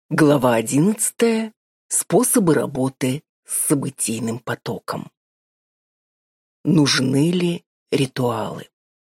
Глава 11. Способы работы с событийным потоком. Нужны ли ритуалы?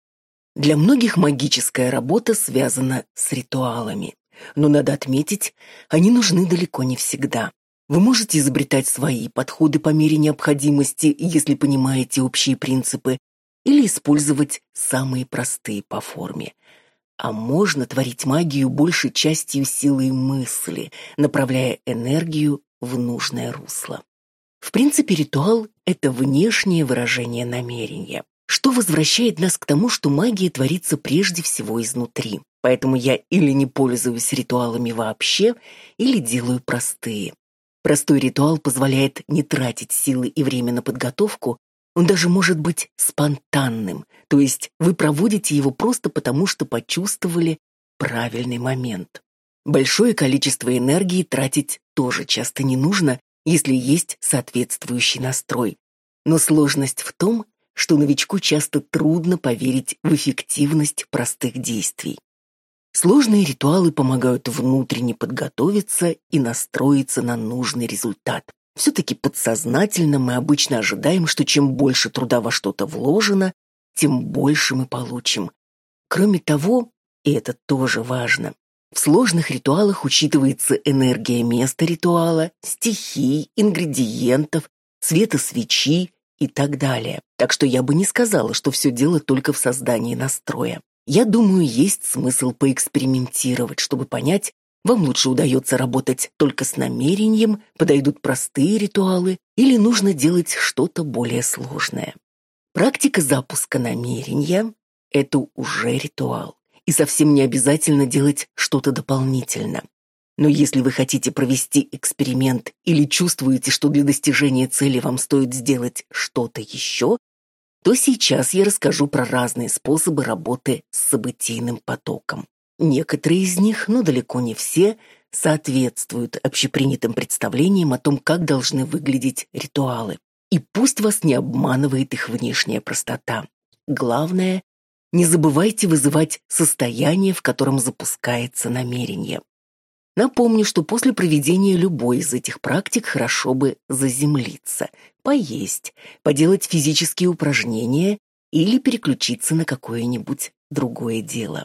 Для многих магическая работа связана с ритуалами, но надо отметить, они нужны далеко не всегда. Вы можете изобретать свои подходы по мере необходимости, если понимаете общие принципы, или использовать самые простые по форме. А можно творить магию большей частью силой мысли, направляя энергию в нужное русло. В принципе, ритуал – это внешнее выражение намерения, что возвращает нас к тому, что магия творится прежде всего изнутри. Поэтому я или не пользуюсь ритуалами вообще, или делаю простые. Простой ритуал позволяет не тратить силы и время на подготовку. Он даже может быть спонтанным, то есть вы проводите его просто потому, что почувствовали правильный момент. Большое количество энергии тратить тоже часто не нужно, если есть соответствующий настрой. Но сложность в том, что новичку часто трудно поверить в эффективность простых действий. Сложные ритуалы помогают внутренне подготовиться и настроиться на нужный результат. Все-таки подсознательно мы обычно ожидаем, что чем больше труда во что-то вложено, тем больше мы получим. Кроме того, и это тоже важно, в сложных ритуалах учитывается энергия места ритуала, стихий, ингредиентов, цвета свечи и так далее. Так что я бы не сказала, что все дело только в создании настроя. Я думаю, есть смысл поэкспериментировать, чтобы понять, вам лучше удается работать только с намерением, подойдут простые ритуалы, или нужно делать что-то более сложное. Практика запуска намерения – это уже ритуал, и совсем не обязательно делать что-то дополнительно. Но если вы хотите провести эксперимент или чувствуете, что для достижения цели вам стоит сделать что-то еще, то сейчас я расскажу про разные способы работы с событийным потоком. Некоторые из них, но далеко не все, соответствуют общепринятым представлениям о том, как должны выглядеть ритуалы. И пусть вас не обманывает их внешняя простота. Главное, не забывайте вызывать состояние, в котором запускается намерение. Напомню, что после проведения любой из этих практик хорошо бы заземлиться, поесть, поделать физические упражнения или переключиться на какое-нибудь другое дело.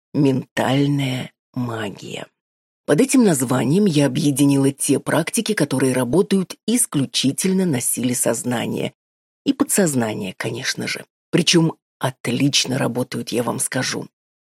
Ментальная магия. Под этим названием я объединила те практики, которые работают исключительно на силе сознания. И подсознания, конечно же. Причем отлично работают, я вам скажу.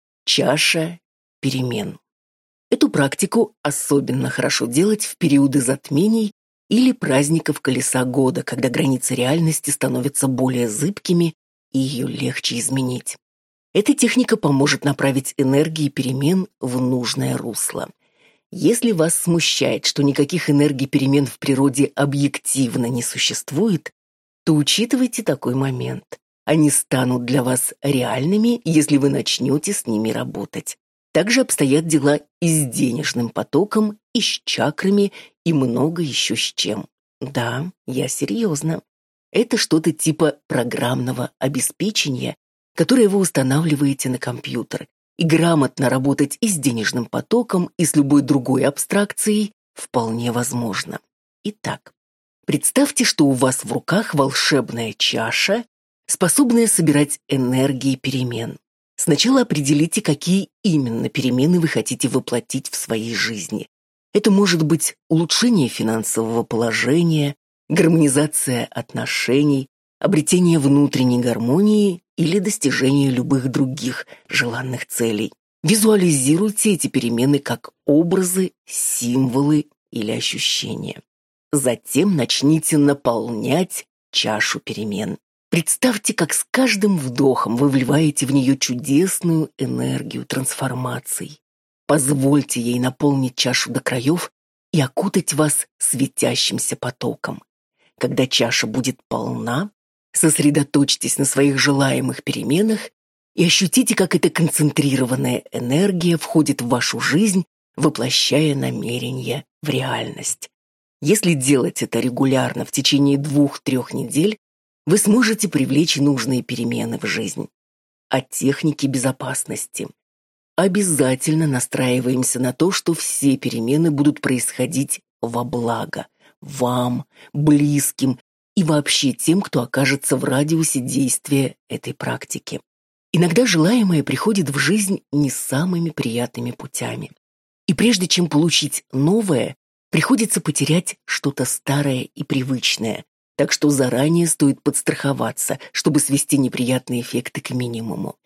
Чаша перемен. Эту практику особенно хорошо делать в периоды затмений или праздников колеса года, когда границы реальности становятся более зыбкими и ее легче изменить. Эта техника поможет направить энергии перемен в нужное русло. Если вас смущает, что никаких энергий перемен в природе объективно не существует, то учитывайте такой момент. Они станут для вас реальными, если вы начнете с ними работать. Также обстоят дела и с денежным потоком, и с чакрами, и много еще с чем. Да, я серьезно. Это что-то типа программного обеспечения, которое вы устанавливаете на компьютер, и грамотно работать и с денежным потоком, и с любой другой абстракцией вполне возможно. Итак, представьте, что у вас в руках волшебная чаша, способная собирать энергии перемен. Сначала определите, какие именно перемены вы хотите воплотить в своей жизни. Это может быть улучшение финансового положения, гармонизация отношений, обретение внутренней гармонии или достижение любых других желанных целей. Визуализируйте эти перемены как образы, символы или ощущения. Затем начните наполнять чашу перемен. Представьте, как с каждым вдохом вы вливаете в нее чудесную энергию трансформаций. Позвольте ей наполнить чашу до краев и окутать вас светящимся потоком. Когда чаша будет полна, сосредоточьтесь на своих желаемых переменах и ощутите, как эта концентрированная энергия входит в вашу жизнь, воплощая намерения в реальность. Если делать это регулярно в течение 2-3 недель, вы сможете привлечь нужные перемены в жизнь. О технике безопасности. обязательно настраиваемся на то, что все перемены будут происходить во благо вам, близким и вообще тем, кто окажется в радиусе действия этой практики. Иногда желаемое приходит в жизнь не самыми приятными путями. И прежде чем получить новое, приходится потерять что-то старое и привычное, так что заранее стоит подстраховаться, чтобы свести неприятные эффекты к минимуму.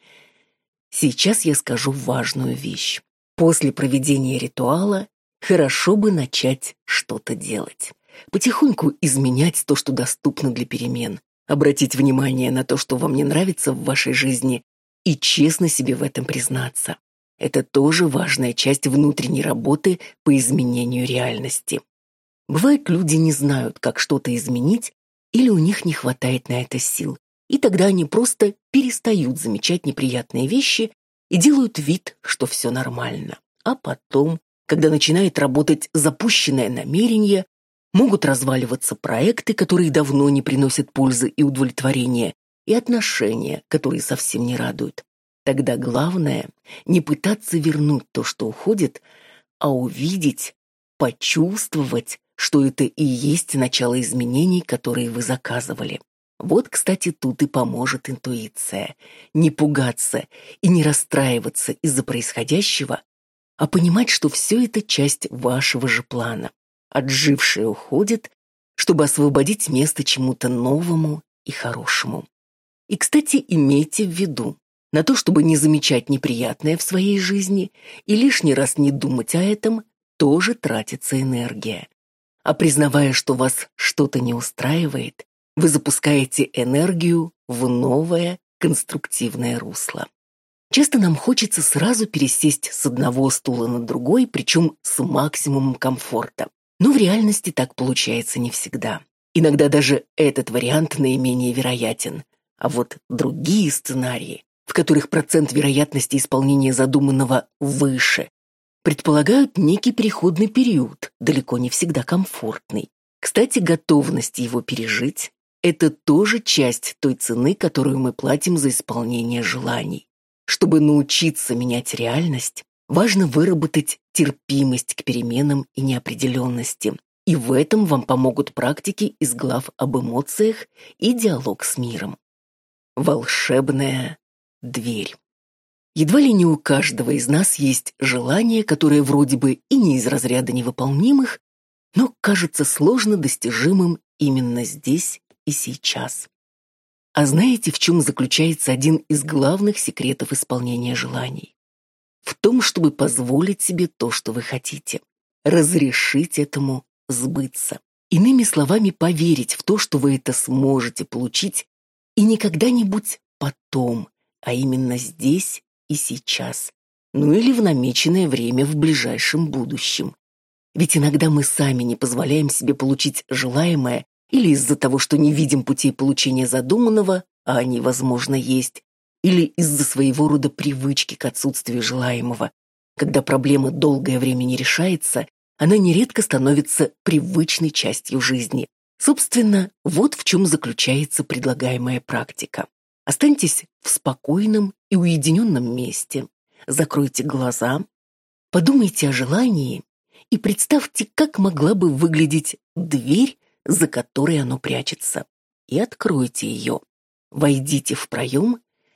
Сейчас я скажу важную вещь. После проведения ритуала хорошо бы начать что-то делать. Потихоньку изменять то, что доступно для перемен, обратить внимание на то, что вам не нравится в вашей жизни, и честно себе в этом признаться. Это тоже важная часть внутренней работы по изменению реальности. Бывает, люди не знают, как что-то изменить, или у них не хватает на это сил, и тогда они просто перестают замечать неприятные вещи и делают вид, что все нормально. А потом, когда начинает работать запущенное намерение, могут разваливаться проекты, которые давно не приносят пользы и удовлетворения, и отношения, которые совсем не радуют. Тогда главное не пытаться вернуть то, что уходит, а увидеть, почувствовать, что это и есть начало изменений, которые вы заказывали. Вот, кстати, тут и поможет интуиция. Не пугаться и не расстраиваться из-за происходящего, а понимать, что все это часть вашего же плана. Отжившее уходит, чтобы освободить место чему-то новому и хорошему. И, кстати, имейте в виду, на то, чтобы не замечать неприятное в своей жизни и лишний раз не думать о этом, тоже тратится энергия. А признавая, что вас что-то не устраивает, вы запускаете энергию в новое конструктивное русло. Часто нам хочется сразу пересесть с одного стула на другой, причем с максимумом комфорта. Но в реальности так получается не всегда. Иногда даже этот вариант наименее вероятен. А вот другие сценарии, в которых процент вероятности исполнения задуманного выше, предполагают некий переходный период, далеко не всегда комфортный. Кстати, готовность его пережить – это тоже часть той цены, которую мы платим за исполнение желаний. Чтобы научиться менять реальность, важно выработать терпимость к переменам и неопределенности. И в этом вам помогут практики из глав об эмоциях и диалог с миром. Волшебная дверь. Едва ли не у каждого из нас есть желание, которое вроде бы и не из разряда невыполнимых, но кажется сложно достижимым именно здесь и сейчас. А знаете, в чем заключается один из главных секретов исполнения желаний? В том, чтобы позволить себе то, что вы хотите. Разрешить этому сбыться. Иными словами, поверить в то, что вы это сможете получить, и не когда-нибудь потом, а именно здесь и сейчас. Ну или в намеченное время в ближайшем будущем. Ведь иногда мы сами не позволяем себе получить желаемое или из-за того, что не видим путей получения задуманного, а они, возможно, есть, или из-за своего рода привычки к отсутствию желаемого. Когда проблема долгое время не решается, она нередко становится привычной частью жизни. Собственно, вот в чем заключается предлагаемая практика. Останьтесь в спокойном и уединенном месте, закройте глаза, подумайте о желании и представьте, как могла бы выглядеть дверь, за которой оно прячется, и откройте ее. Войдите в проем,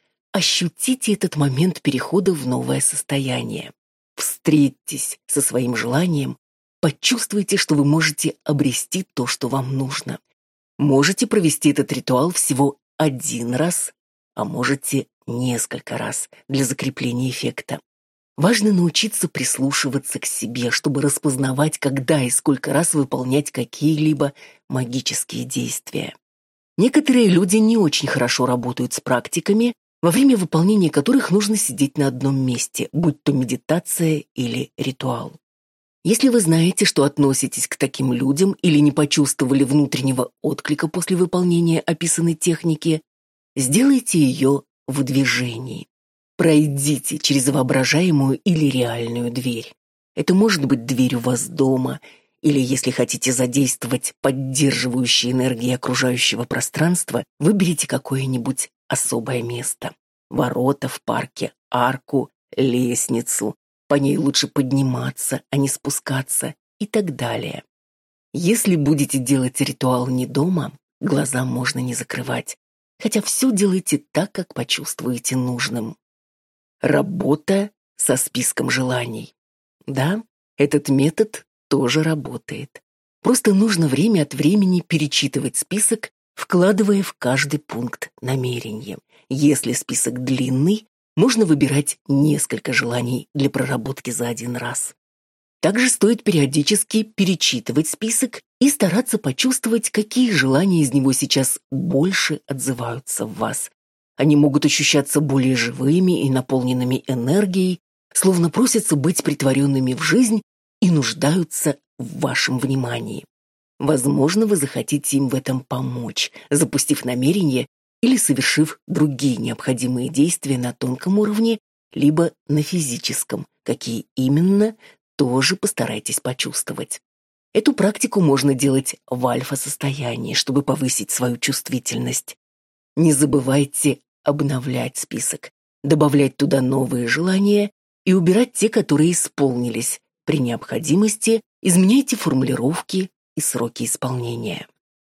ощутите этот момент перехода в новое состояние. Встретьтесь со своим желанием, почувствуйте, что вы можете обрести то, что вам нужно. Можете провести этот ритуал всего один раз, а можете несколько раз для закрепления эффекта. Важно научиться прислушиваться к себе, чтобы распознавать, когда и сколько раз выполнять какие-либо магические действия. Некоторые люди не очень хорошо работают с практиками, во время выполнения которых нужно сидеть на одном месте, будь то медитация или ритуал. Если вы знаете, что относитесь к таким людям или не почувствовали внутреннего отклика после выполнения описанной техники, сделайте ее в движении. Пройдите через воображаемую или реальную дверь. Это может быть дверь у вас дома, или, если хотите задействовать поддерживающие энергии окружающего пространства, выберите какое-нибудь особое место. Ворота в парке, арку, лестницу, по ней лучше подниматься, а не спускаться и так далее. Если будете делать ритуал не дома, глаза можно не закрывать, хотя все делайте так, как почувствуете нужным. Работа со списком желаний. Да, этот метод тоже работает. Просто нужно время от времени перечитывать список, вкладывая в каждый пункт намерение. Если список длинный, можно выбирать несколько желаний для проработки за один раз. Также стоит периодически перечитывать список и стараться почувствовать, какие желания из него сейчас больше отзываются в вас. Они могут ощущаться более живыми и наполненными энергией, словно просятся быть претворенными в жизнь и нуждаются в вашем внимании. Возможно, вы захотите им в этом помочь, запустив намерение или совершив другие необходимые действия на тонком уровне, либо на физическом, какие именно, тоже постарайтесь почувствовать. Эту практику можно делать в альфа-состоянии, чтобы повысить свою чувствительность. Не забывайте обновлять список, добавлять туда новые желания и убирать те, которые исполнились. При необходимости изменяйте формулировки и сроки исполнения.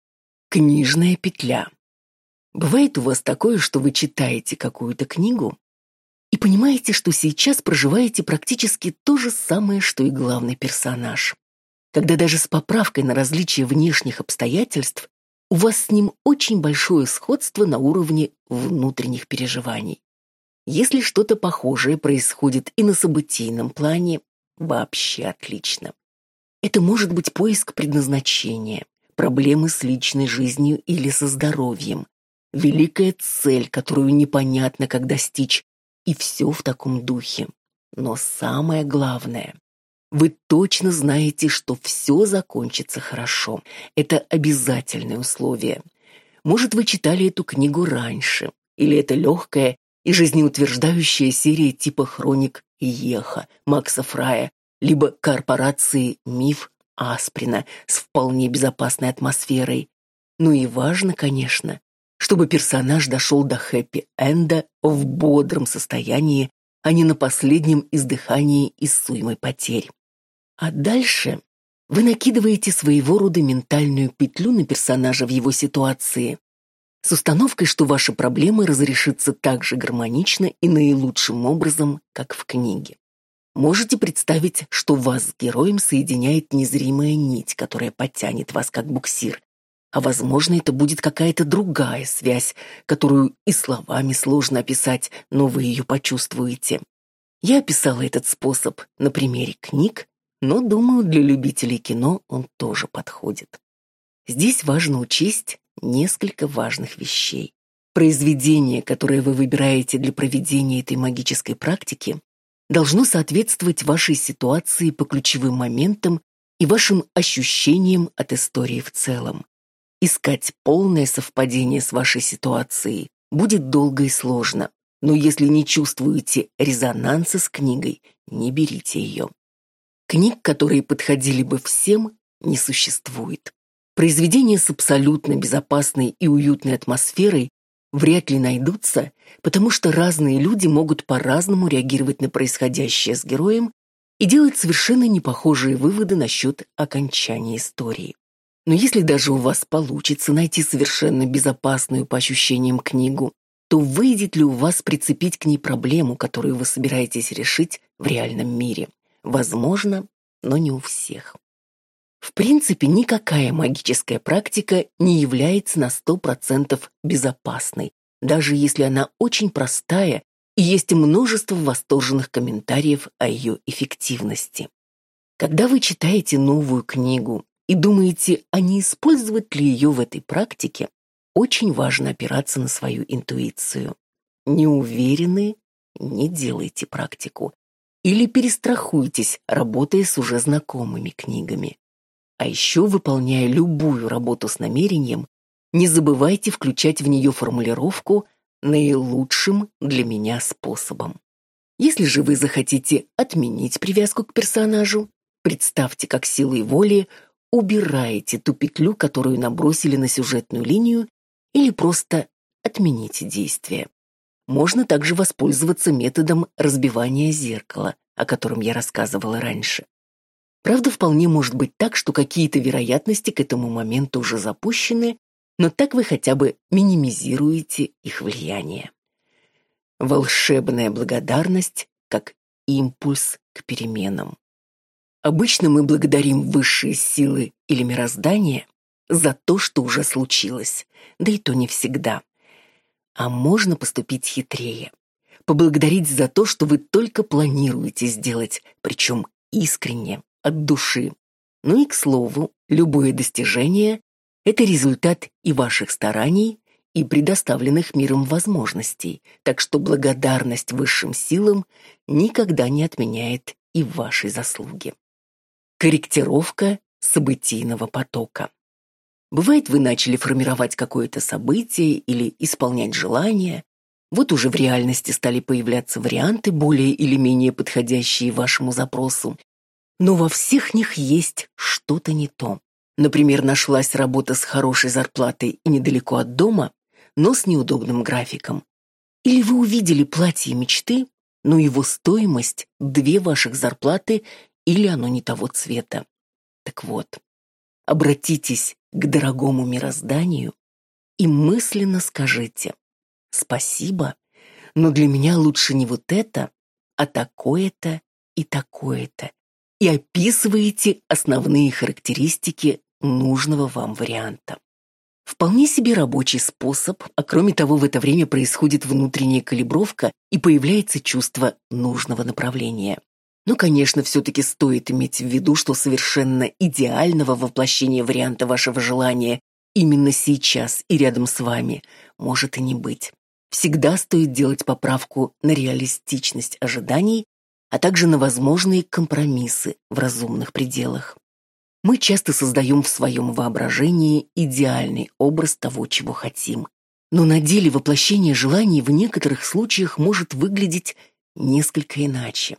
Книжная петля. Бывает у вас такое, что вы читаете какую-то книгу и понимаете, что сейчас проживаете практически то же самое, что и главный персонаж. Когда даже с поправкой на различие внешних обстоятельств у вас с ним очень большое сходство на уровне внутренних переживаний. Если что-то похожее происходит и на событийном плане, вообще отлично. Это может быть поиск предназначения, проблемы с личной жизнью или со здоровьем, великая цель, которую непонятно, как достичь, и все в таком духе. Но самое главное, вы точно знаете, что все закончится хорошо. Это обязательное условие. Может, вы читали эту книгу раньше, или это легкая и жизнеутверждающая серия типа «Хроник Еха» Макса Фрая, либо корпорации «Миф» Асприна с вполне безопасной атмосферой. Ну и важно, конечно, чтобы персонаж дошел до хэппи-энда в бодром состоянии, а не на последнем издыхании из суймы потерь. А дальше вы накидываете своего рода ментальную петлю на персонажа в его ситуации, с установкой, что ваша проблема разрешится так же гармонично и наилучшим образом, как в книге. Можете представить, что вас с героем соединяет незримая нить, которая подтянет вас как буксир. А возможно, это будет какая-то другая связь, которую и словами сложно описать, но вы ее почувствуете. Я описала этот способ на примере книг, но, думаю, для любителей кино он тоже подходит. Здесь важно учесть несколько важных вещей. Произведение, которое вы выбираете для проведения этой магической практики, должно соответствовать вашей ситуации по ключевым моментам и вашим ощущениям от истории в целом. Искать полное совпадение с вашей ситуацией будет долго и сложно, но если не чувствуете резонанса с книгой, не берите ее. Книг, которые подходили бы всем, не существует. Произведения с абсолютно безопасной и уютной атмосферой вряд ли найдутся, потому что разные люди могут по-разному реагировать на происходящее с героем и делать совершенно непохожие выводы насчет окончания истории. Но если даже у вас получится найти совершенно безопасную по ощущениям книгу, то выйдет ли у вас прицепить к ней проблему, которую вы собираетесь решить в реальном мире? Возможно, но не у всех. В принципе, никакая магическая практика не является на 100% безопасной, даже если она очень простая и есть множество восторженных комментариев о ее эффективности. Когда вы читаете новую книгу и думаете, а не использовать ли ее в этой практике, очень важно опираться на свою интуицию. Не уверены – не делайте практику. Или перестрахуйтесь, работая с уже знакомыми книгами. А еще, выполняя любую работу с намерением, не забывайте включать в нее формулировку «наилучшим для меня способом». Если же вы захотите отменить привязку к персонажу, представьте, как силой воли убираете ту петлю, которую набросили на сюжетную линию, или просто отмените действие. Можно также воспользоваться методом разбивания зеркала, о котором я рассказывала раньше. Правда, вполне может быть так, что какие-то вероятности к этому моменту уже запущены, но так вы хотя бы минимизируете их влияние. Волшебная благодарность как импульс к переменам. Обычно мы благодарим высшие силы или мироздание за то, что уже случилось, да и то не всегда. А можно поступить хитрее. Поблагодарить за то, что вы только планируете сделать, причем искренне, от души. Ну и, к слову, любое достижение – это результат и ваших стараний, и предоставленных миром возможностей, так что благодарность высшим силам никогда не отменяет и вашей заслуги. Корректировка событийного потока. Бывает, вы начали формировать какое-то событие или исполнять желание, вот уже в реальности стали появляться варианты, более или менее подходящие вашему запросу, но во всех них есть что-то не то. Например, нашлась работа с хорошей зарплатой и недалеко от дома, но с неудобным графиком. Или вы увидели платье мечты, но его стоимость – 2 ваших зарплаты, или оно не того цвета. Так вот, обратитесь к дорогому мирозданию и мысленно скажите: «Спасибо, но для меня лучше не вот это, а такое-то и такое-то». И описываете основные характеристики нужного вам варианта. Вполне себе рабочий способ, а кроме того, в это время происходит внутренняя калибровка и появляется чувство нужного направления. Но, конечно, все-таки стоит иметь в виду, что совершенно идеального воплощения варианта вашего желания именно сейчас и рядом с вами может и не быть. Всегда стоит делать поправку на реалистичность ожиданий, а также на возможные компромиссы в разумных пределах. Мы часто создаем в своем воображении идеальный образ того, чего хотим. Но на деле воплощение желаний в некоторых случаях может выглядеть несколько иначе.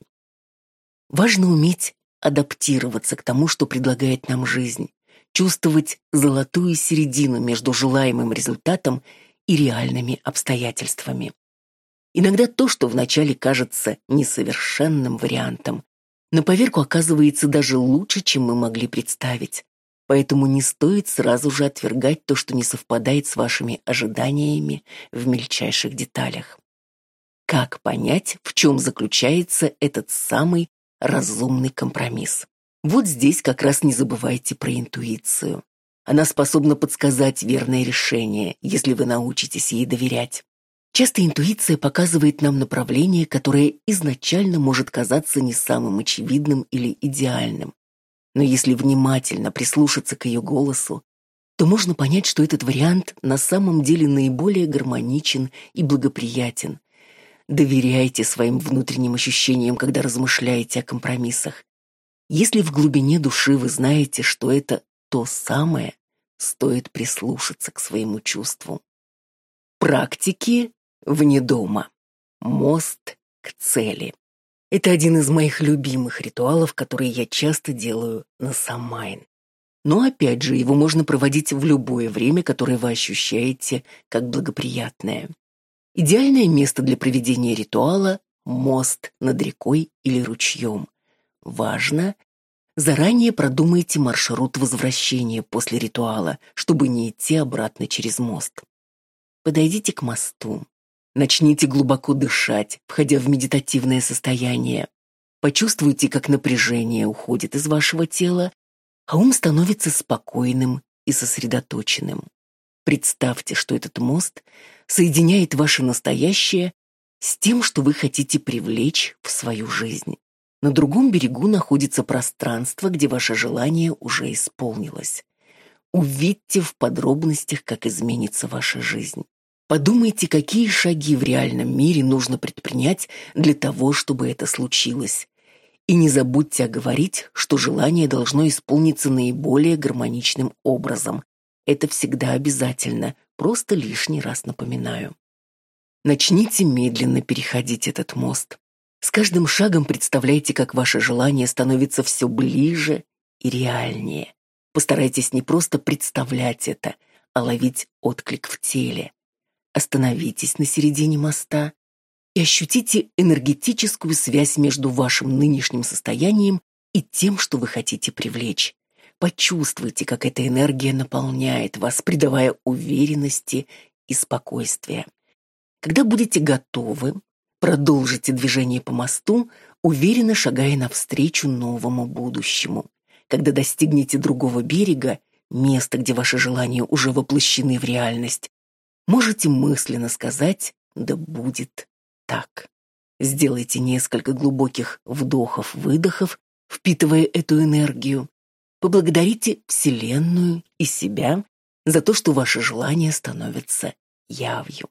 Важно уметь адаптироваться к тому, что предлагает нам жизнь, чувствовать золотую середину между желаемым результатом и реальными обстоятельствами. Иногда то, что вначале кажется несовершенным вариантом, на поверку оказывается даже лучше, чем мы могли представить. Поэтому не стоит сразу же отвергать то, что не совпадает с вашими ожиданиями в мельчайших деталях. Как понять, в чем заключается этот самый разумный компромисс? Вот здесь как раз не забывайте про интуицию. Она способна подсказать верное решение, если вы научитесь ей доверять. Часто интуиция показывает нам направление, которое изначально может казаться не самым очевидным или идеальным. Но если внимательно прислушаться к ее голосу, то можно понять, что этот вариант на самом деле наиболее гармоничен и благоприятен. Доверяйте своим внутренним ощущениям, когда размышляете о компромиссах. Если в глубине души вы знаете, что это то самое, стоит прислушаться к своему чувству. Практики вне дома. Мост к цели. Это один из моих любимых ритуалов, которые я часто делаю на Самайн. Но опять же, его можно проводить в любое время, которое вы ощущаете как благоприятное. Идеальное место для проведения ритуала – мост над рекой или ручьем. Важно, заранее продумайте маршрут возвращения после ритуала, чтобы не идти обратно через мост. Подойдите к мосту. Начните глубоко дышать, входя в медитативное состояние. Почувствуйте, как напряжение уходит из вашего тела, а ум становится спокойным и сосредоточенным. Представьте, что этот мост соединяет ваше настоящее с тем, что вы хотите привлечь в свою жизнь. На другом берегу находится пространство, где ваше желание уже исполнилось. Увидьте в подробностях, как изменится ваша жизнь. Подумайте, какие шаги в реальном мире нужно предпринять для того, чтобы это случилось. И не забудьте оговорить, что желание должно исполниться наиболее гармоничным образом. Это всегда обязательно, просто лишний раз напоминаю. Начните медленно переходить этот мост. С каждым шагом представляйте, как ваше желание становится все ближе и реальнее. Постарайтесь не просто представлять это, а ловить отклик в теле. Остановитесь на середине моста и ощутите энергетическую связь между вашим нынешним состоянием и тем, что вы хотите привлечь. Почувствуйте, как эта энергия наполняет вас, придавая уверенности и спокойствия. Когда будете готовы, продолжите движение по мосту, уверенно шагая навстречу новому будущему. Когда достигнете другого берега, места, где ваши желания уже воплощены в реальность, можете мысленно сказать «да будет так». Сделайте несколько глубоких вдохов-выдохов, впитывая эту энергию. Поблагодарите Вселенную и себя за то, что ваши желания становятся явью.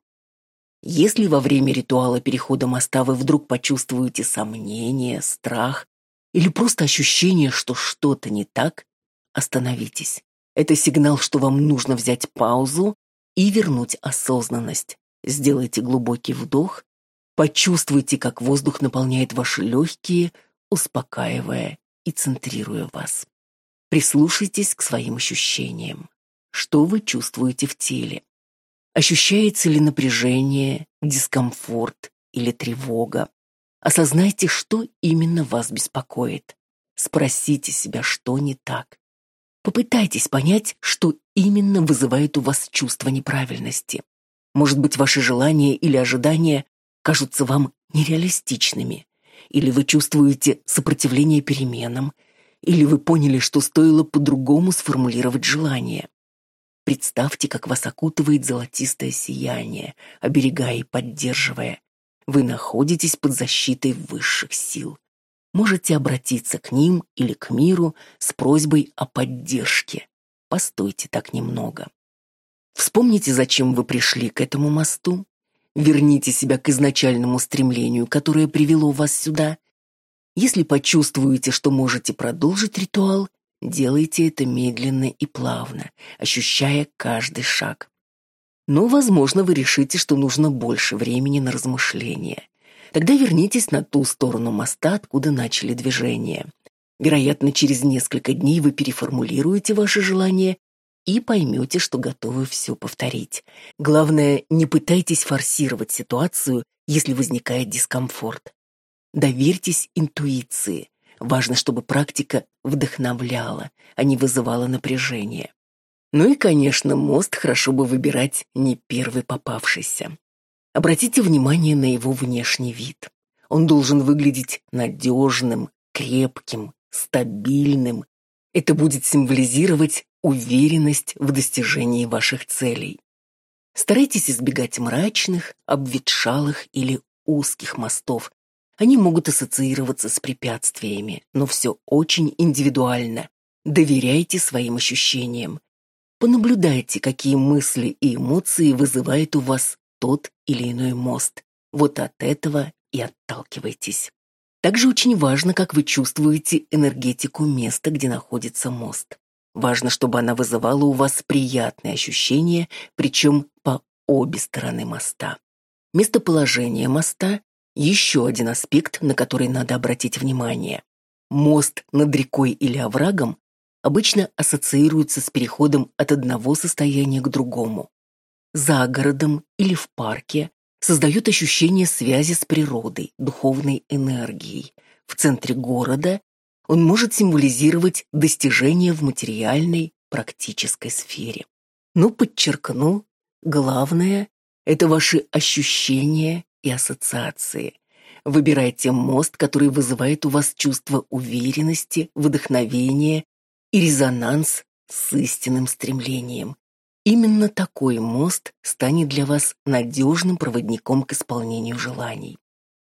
Если во время ритуала перехода моста вы вдруг почувствуете сомнение, страх или просто ощущение, что что-то не так, остановитесь. Это сигнал, что вам нужно взять паузу и вернуть осознанность. Сделайте глубокий вдох, почувствуйте, как воздух наполняет ваши легкие, успокаивая и центрируя вас. Прислушайтесь к своим ощущениям. Что вы чувствуете в теле? Ощущается ли напряжение, дискомфорт или тревога? Осознайте, что именно вас беспокоит. Спросите себя, что не так. Попытайтесь понять, что именно вызывает у вас чувство неправильности. Может быть, ваши желания или ожидания кажутся вам нереалистичными, или вы чувствуете сопротивление переменам, или вы поняли, что стоило по-другому сформулировать желание. Представьте, как вас окутывает золотистое сияние, оберегая и поддерживая. Вы находитесь под защитой высших сил. Можете обратиться к ним или к миру с просьбой о поддержке. Постойте так немного. Вспомните, зачем вы пришли к этому мосту. Верните себя к изначальному стремлению, которое привело вас сюда. Если почувствуете, что можете продолжить ритуал, делайте это медленно и плавно, ощущая каждый шаг. Но, возможно, вы решите, что нужно больше времени на размышления. Тогда вернитесь на ту сторону моста, откуда начали движение. Вероятно, через несколько дней вы переформулируете ваши желания и поймете, что готовы все повторить. Главное, не пытайтесь форсировать ситуацию, если возникает дискомфорт. Доверьтесь интуиции. Важно, чтобы практика вдохновляла, а не вызывала напряжение. Ну и, конечно, мост хорошо бы выбирать не первый попавшийся. Обратите внимание на его внешний вид. Он должен выглядеть надежным, крепким, стабильным. Это будет символизировать уверенность в достижении ваших целей. Старайтесь избегать мрачных, обветшалых или узких мостов. Они могут ассоциироваться с препятствиями, но все очень индивидуально. Доверяйте своим ощущениям. Понаблюдайте, какие мысли и эмоции вызывает у вас тот или иной мост. Вот от этого и отталкивайтесь. Также очень важно, как вы чувствуете энергетику места, где находится мост. Важно, чтобы она вызывала у вас приятные ощущения, причем по обе стороны моста. Местоположение моста – еще один аспект, на который надо обратить внимание. Мост над рекой или оврагом обычно ассоциируется с переходом от одного состояния к другому. За городом или в парке создает ощущение связи с природой, духовной энергией. В центре города он может символизировать достижения в материальной, практической сфере. Но подчеркну, главное – это ваши ощущения и ассоциации. Выбирайте мост, который вызывает у вас чувство уверенности, вдохновения и резонанс с истинным стремлением. Именно такой мост станет для вас надежным проводником к исполнению желаний.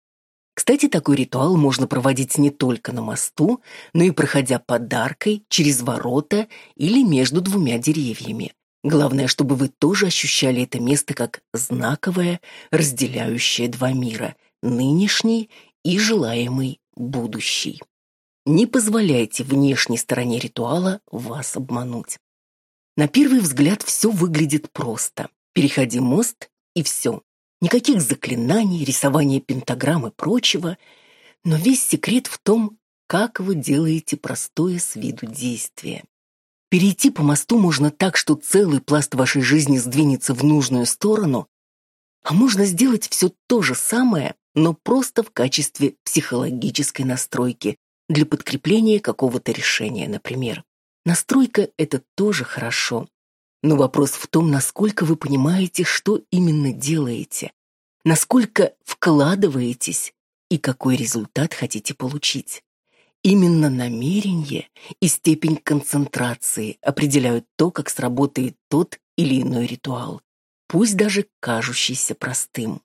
Кстати, такой ритуал можно проводить не только на мосту, но и проходя под аркой, через ворота или между двумя деревьями. Главное, чтобы вы тоже ощущали это место как знаковое, разделяющее два мира – нынешний и желаемый будущий. Не позволяйте внешней стороне ритуала вас обмануть. На первый взгляд все выглядит просто. Переходи мост и все. Никаких заклинаний, рисования пентаграмм и прочего. Но весь секрет в том, как вы делаете простое с виду действие. Перейти по мосту можно так, что целый пласт вашей жизни сдвинется в нужную сторону, А можно сделать все то же самое, но просто в качестве психологической настройки для подкрепления какого-то решения, например. Настройка – это тоже хорошо. Но вопрос в том, насколько вы понимаете, что именно делаете, насколько вкладываетесь и какой результат хотите получить. Именно намерение и степень концентрации определяют то, как сработает тот или иной ритуал, пусть даже кажущийся простым.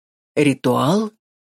Ритуал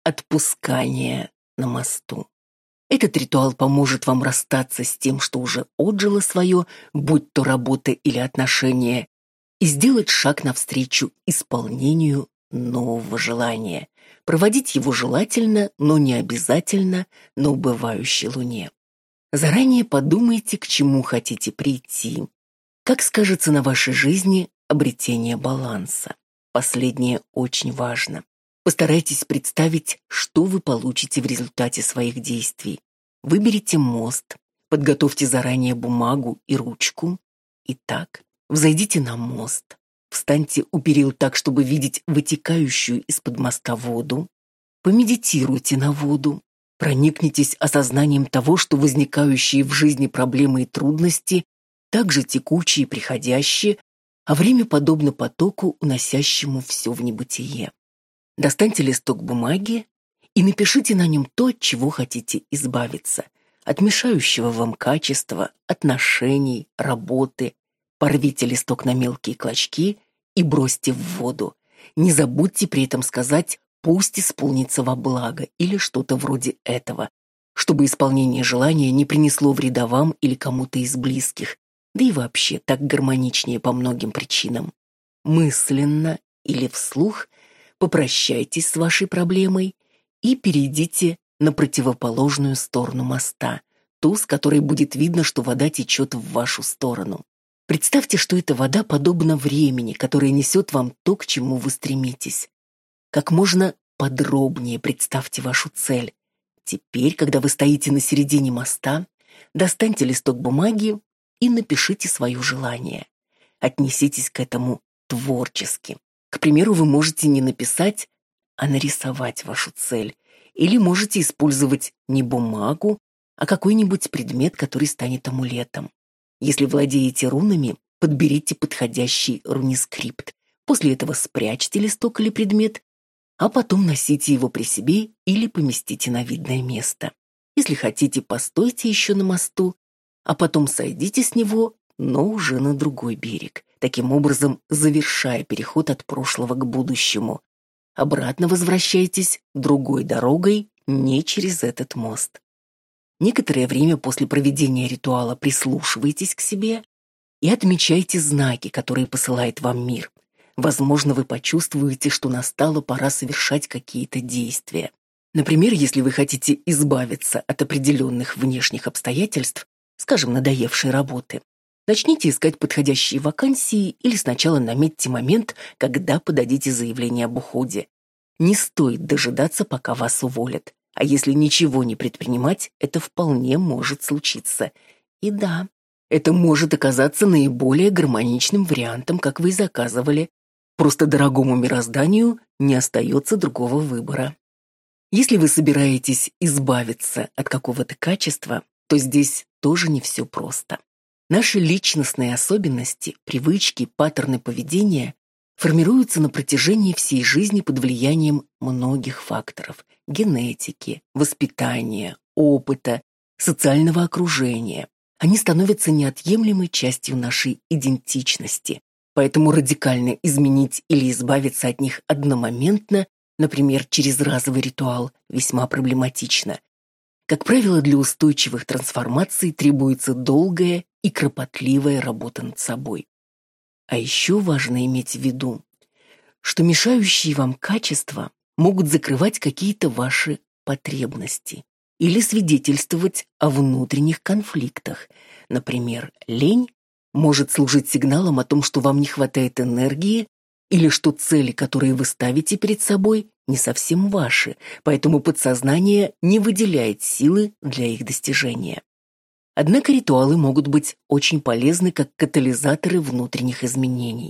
отпускания на мосту. Этот ритуал поможет вам расстаться с тем, что уже отжило свое, будь то работа или отношения, и сделать шаг навстречу исполнению нового желания. Проводить его желательно, но не обязательно на убывающей луне. Заранее подумайте, к чему хотите прийти. Как скажется на вашей жизни обретение баланса. Последнее очень важно. Постарайтесь представить, что вы получите в результате своих действий. Выберите мост, подготовьте заранее бумагу и ручку. Итак, взойдите на мост, встаньте у перил так, чтобы видеть вытекающую из-под моста воду, помедитируйте на воду, проникнитесь осознанием того, что возникающие в жизни проблемы и трудности также текучие и приходящие, а время подобно потоку, уносящему все в небытие. Достаньте листок бумаги и напишите на нем то, от чего хотите избавиться. От мешающего вам качества, отношений, работы. Порвите листок на мелкие клочки и бросьте в воду. Не забудьте при этом сказать «пусть исполнится во благо» или что-то вроде этого, чтобы исполнение желания не принесло вреда вам или кому-то из близких, да и вообще так гармоничнее по многим причинам. Мысленно или вслух попрощайтесь с вашей проблемой и перейдите на противоположную сторону моста, ту, с которой будет видно, что вода течет в вашу сторону. Представьте, что эта вода подобна времени, которое несет вам то, к чему вы стремитесь. Как можно подробнее представьте вашу цель. Теперь, когда вы стоите на середине моста, достаньте листок бумаги и напишите свое желание. Отнеситесь к этому творчески. К примеру, вы можете не написать, а нарисовать вашу цель. Или можете использовать не бумагу, а какой-нибудь предмет, который станет амулетом. Если владеете рунами, подберите подходящий рунискрипт. После этого спрячьте листок или предмет, а потом носите его при себе или поместите на видное место. Если хотите, постойте еще на мосту, а потом сойдите с него, но уже на другой берег, таким образом завершая переход от прошлого к будущему. Обратно возвращайтесь другой дорогой, не через этот мост. Некоторое время после проведения ритуала прислушивайтесь к себе и отмечайте знаки, которые посылает вам мир. Возможно, вы почувствуете, что настала пора совершать какие-то действия. Например, если вы хотите избавиться от определенных внешних обстоятельств, скажем, надоевшей работы, начните искать подходящие вакансии или сначала наметьте момент, когда подадите заявление об уходе. Не стоит дожидаться, пока вас уволят. А если ничего не предпринимать, это вполне может случиться. И да, это может оказаться наиболее гармоничным вариантом, как вы и заказывали. Просто дорогому мирозданию не остается другого выбора. Если вы собираетесь избавиться от какого-то качества, то здесь тоже не все просто. Наши личностные особенности, привычки, паттерны поведения формируются на протяжении всей жизни под влиянием многих факторов – генетики, воспитания, опыта, социального окружения. Они становятся неотъемлемой частью нашей идентичности, поэтому радикально изменить или избавиться от них одномоментно, например, через разовый ритуал, весьма проблематично. Как правило, для устойчивых трансформаций требуется долгая и кропотливая работа над собой. А еще важно иметь в виду, что мешающие вам качества могут закрывать какие-то ваши потребности или свидетельствовать о внутренних конфликтах. Например, лень может служить сигналом о том, что вам не хватает энергии или что цели, которые вы ставите перед собой, не совсем ваши, поэтому подсознание не выделяет силы для их достижения. Однако ритуалы могут быть очень полезны как катализаторы внутренних изменений.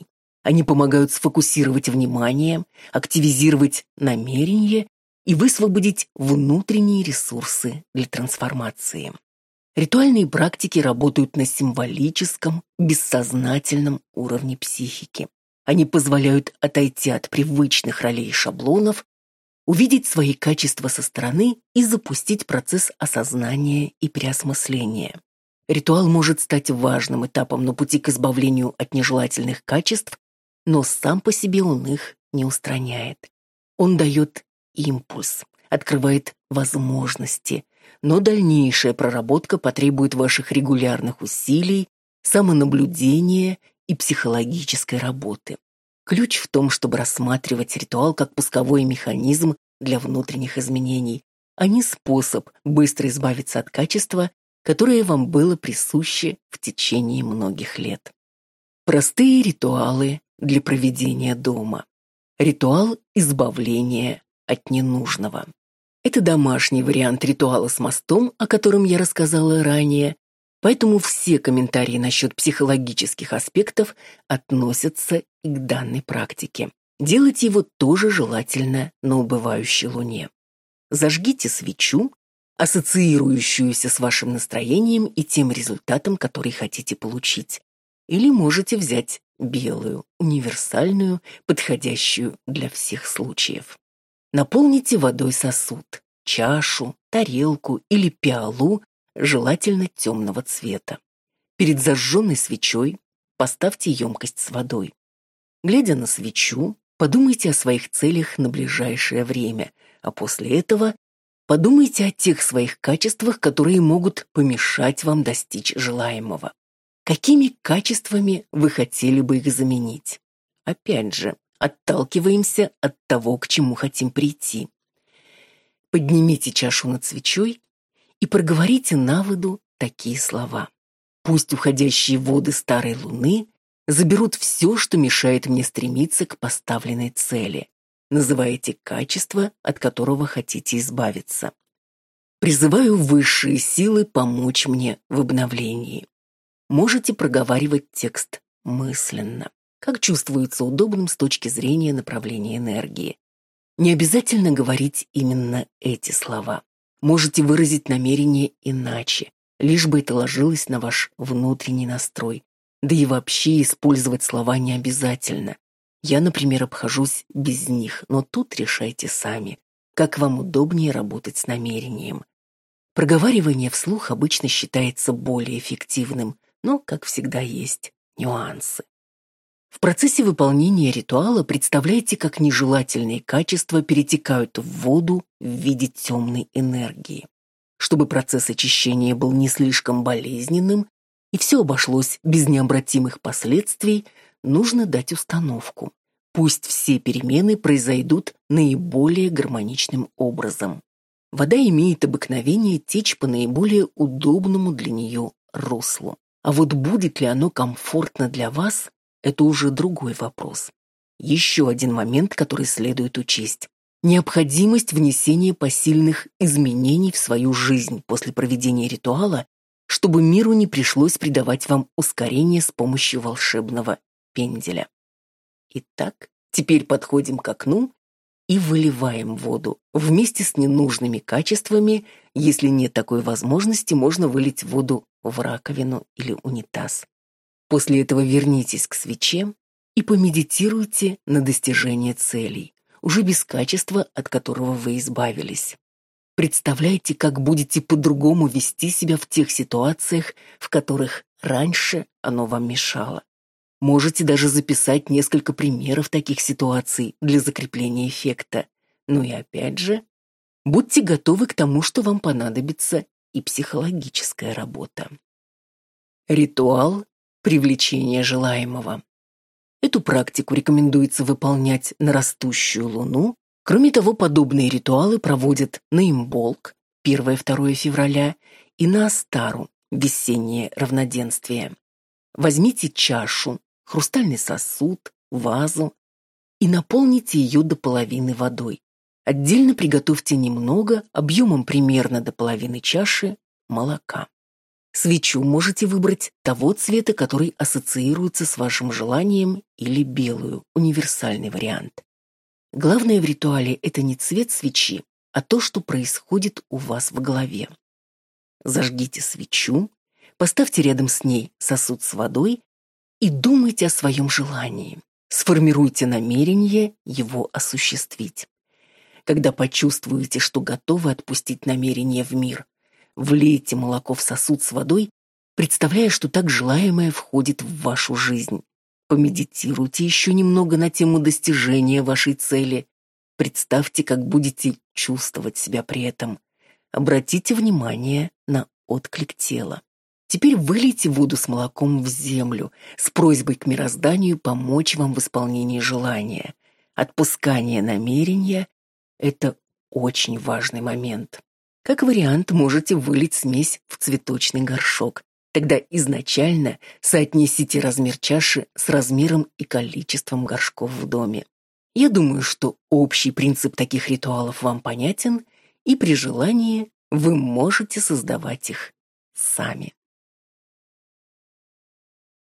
Они помогают сфокусировать внимание, активизировать намерение и высвободить внутренние ресурсы для трансформации. Ритуальные практики работают на символическом, бессознательном уровне психики. Они позволяют отойти от привычных ролей и шаблонов, увидеть свои качества со стороны и запустить процесс осознания и переосмысления. Ритуал может стать важным этапом на пути к избавлению от нежелательных качеств, но сам по себе он их не устраняет. Он дает импульс, открывает возможности, но дальнейшая проработка потребует ваших регулярных усилий, самонаблюдения и психологической работы. Ключ в том, чтобы рассматривать ритуал как пусковой механизм для внутренних изменений, а не способ быстро избавиться от качества, которое вам было присуще в течение многих лет. Простые ритуалы для проведения дома. Ритуал избавления от ненужного. Это домашний вариант ритуала с мостом, о котором я рассказала ранее, поэтому все комментарии насчет психологических аспектов относятся и к данной практике. Делать его тоже желательно на убывающей луне. Зажгите свечу, ассоциирующуюся с вашим настроением и тем результатом, который хотите получить. Или можете взять белую, универсальную, подходящую для всех случаев. Наполните водой сосуд, чашу, тарелку или пиалу, желательно темного цвета. Перед зажженной свечой поставьте емкость с водой. Глядя на свечу, подумайте о своих целях на ближайшее время, а после этого подумайте о тех своих качествах, которые могут помешать вам достичь желаемого. Какими качествами вы хотели бы их заменить? Опять же, отталкиваемся от того, к чему хотим прийти. Поднимите чашу над свечой и проговорите на воду такие слова. Пусть уходящие воды старой луны заберут все, что мешает мне стремиться к поставленной цели. Называйте качество, от которого хотите избавиться. Призываю высшие силы помочь мне в обновлении. Можете проговаривать текст мысленно, как чувствуется удобным с точки зрения направления энергии. Не обязательно говорить именно эти слова. Можете выразить намерение иначе, лишь бы это ложилось на ваш внутренний настрой. Да и вообще использовать слова не обязательно. Я, например, обхожусь без них, но тут решайте сами, как вам удобнее работать с намерением. Проговаривание вслух обычно считается более эффективным, но, как всегда, есть нюансы. В процессе выполнения ритуала представляйте, как нежелательные качества перетекают в воду в виде темной энергии. Чтобы процесс очищения был не слишком болезненным и все обошлось без необратимых последствий, нужно дать установку. Пусть все перемены произойдут наиболее гармоничным образом. Вода имеет обыкновение течь по наиболее удобному для нее руслу. А вот будет ли оно комфортно для вас, это уже другой вопрос. Еще один момент, который следует учесть. Необходимость внесения посильных изменений в свою жизнь после проведения ритуала, чтобы миру не пришлось придавать вам ускорение с помощью волшебного пенделя. Итак, теперь подходим к окну и выливаем воду. Вместе с ненужными качествами, если нет такой возможности, можно вылить воду в раковину или унитаз. После этого вернитесь к свече и помедитируйте на достижение целей, уже без качества, от которого вы избавились. Представляйте, как будете по-другому вести себя в тех ситуациях, в которых раньше оно вам мешало. Можете даже записать несколько примеров таких ситуаций для закрепления эффекта. Ну и опять же, будьте готовы к тому, что вам понадобится и психологическая работа. Ритуал привлечения желаемого. Эту практику рекомендуется выполнять на растущую луну. Кроме того, подобные ритуалы проводят на Имболк, 1-2 февраля, и на Астару, весеннее равноденствие. Возьмите чашу, хрустальный сосуд, вазу и наполните ее до половины водой. Отдельно приготовьте немного, объемом примерно до половины чаши, молока. Свечу можете выбрать того цвета, который ассоциируется с вашим желанием, или белую, универсальный вариант. Главное в ритуале – это не цвет свечи, а то, что происходит у вас в голове. Зажгите свечу, поставьте рядом с ней сосуд с водой и думайте о своем желании. Сформируйте намерение его осуществить. Когда почувствуете, что готовы отпустить намерение в мир, влейте молоко в сосуд с водой, представляя, что так желаемое входит в вашу жизнь. Помедитируйте еще немного на тему достижения вашей цели. Представьте, как будете чувствовать себя при этом. Обратите внимание на отклик тела. Теперь вылейте воду с молоком в землю с просьбой к мирозданию помочь вам в исполнении желания. Отпускание намерения – это очень важный момент. Как вариант, можете вылить смесь в цветочный горшок. Тогда изначально соотнесите размер чаши с размером и количеством горшков в доме. Я думаю, что общий принцип таких ритуалов вам понятен, и при желании вы можете создавать их сами.